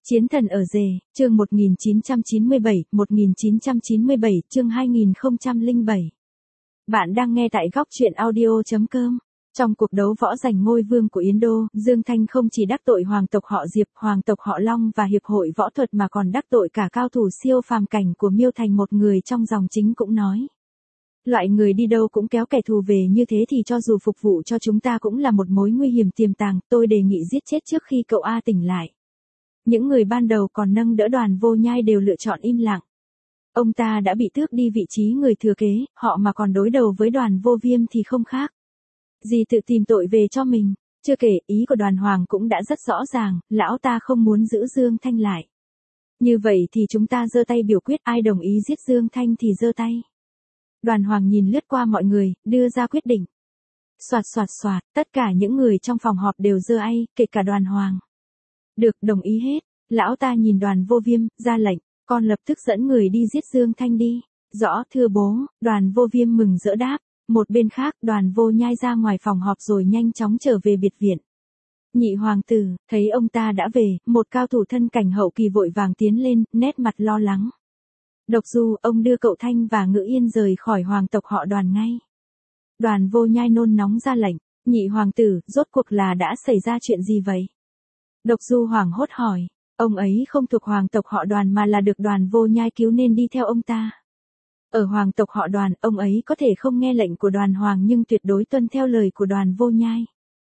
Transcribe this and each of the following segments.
Chiến thần ở rể, chương 1997, chương 2007. Bạn đang nghe tại góc truyện audio.com. Trong cuộc đấu võ giành ngôi vương của Yến Đô, Dương Thanh không chỉ đắc tội hoàng tộc họ Diệp, hoàng tộc họ Long và hiệp hội võ thuật mà còn đắc tội cả cao thủ siêu phàm cảnh của Miêu Thành, một người trong dòng chính cũng nói. Loại người đi đâu cũng kéo kẻ thù về như thế thì cho dù phục vụ cho chúng ta cũng là một mối nguy hiểm tiềm tàng, tôi đề nghị giết chết trước khi cậu A tỉnh lại. Những người ban đầu còn nâng đỡ Đoàn Vô Nhai đều lựa chọn im lặng. Ông ta đã bị tước đi vị trí người thừa kế, họ mà còn đối đầu với Đoàn Vô Viêm thì không khác gì tự tìm tội về cho mình. Chưa kể, ý của Đoàn Hoàng cũng đã rất rõ ràng, lão ta không muốn giữ Dương Thanh lại. Như vậy thì chúng ta giơ tay biểu quyết, ai đồng ý giết Dương Thanh thì giơ tay. Đoàn Hoàng nhìn lướt qua mọi người, đưa ra quyết định. Soạt soạt soạt, tất cả những người trong phòng họp đều giơ tay, kể cả Đoàn Hoàng. Được, đồng ý hết. Lão ta nhìn Đoàn Vô Viêm, ra lệnh, con lập tức dẫn người đi giết Dương Thanh đi. Rõ, thưa bố. Đoàn Vô Viêm mừng rỡ đáp. Một bên khác, Đoàn Vô Nhai ra ngoài phòng họp rồi nhanh chóng trở về biệt viện. Nhị hoàng tử, thấy ông ta đã về, một cao thủ thân cảnh hậu kỳ vội vàng tiến lên, nét mặt lo lắng. Độc Du, ông đưa cậu Thanh và Ngữ Yên rời khỏi hoàng tộc họ Đoàn ngay. Đoàn Vô Nhai nôn nóng ra lệnh. Nhị hoàng tử, rốt cuộc là đã xảy ra chuyện gì vậy? Độc Du hoảng hốt hỏi. Ông ấy không thuộc hoàng tộc họ Đoàn mà là được Đoàn Vô Nhai cứu nên đi theo ông ta. Ở hoàng tộc họ Đoàn, ông ấy có thể không nghe lệnh của Đoàn Hoàng nhưng tuyệt đối tuân theo lời của Đoàn Vô Nhai.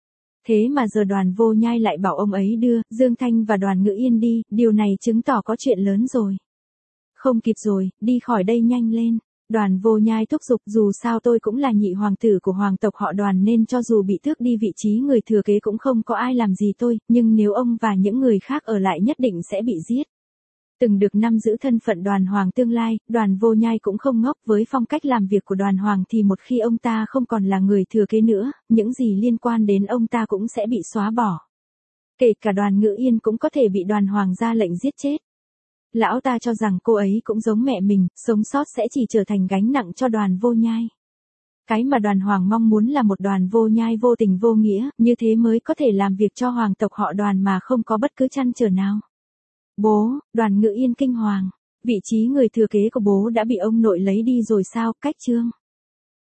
Thế mà giờ Đoàn Vô Nhai lại bảo ông ấy đưa Dương Thanh và Đoàn Ngữ Yên đi, điều này chứng tỏ có chuyện lớn rồi. Không kịp rồi, đi khỏi đây nhanh lên. Đoàn Vô Nhai thúc giục, dù sao tôi cũng là nhị hoàng tử của hoàng tộc họ Đoàn nên cho dù bị tước đi vị trí người thừa kế cũng không có ai làm gì tôi, nhưng nếu ông và những người khác ở lại nhất định sẽ bị giết. Từng được năm giữ thân phận Đoàn Hoàng tương lai, Đoàn Vô Nhai cũng không ngốc, với phong cách làm việc của Đoàn Hoàng thì một khi ông ta không còn là người thừa kế nữa, những gì liên quan đến ông ta cũng sẽ bị xóa bỏ. Kể cả Đoàn Ngữ Yên cũng có thể bị Đoàn Hoàng ra lệnh giết chết. Lão ta cho rằng cô ấy cũng giống mẹ mình, sống sót sẽ chỉ trở thành gánh nặng cho Đoàn Vô Nhai. Cái mà Đoàn Hoàng mong muốn là một Đoàn Vô Nhai vô tình vô nghĩa, như thế mới có thể làm việc cho hoàng tộc họ Đoàn mà không có bất cứ trăn trở nào. Bố, Đoàn Ngữ Yên kinh hoàng. Vị trí người thừa kế của bố đã bị ông nội lấy đi rồi sao? Cách chương.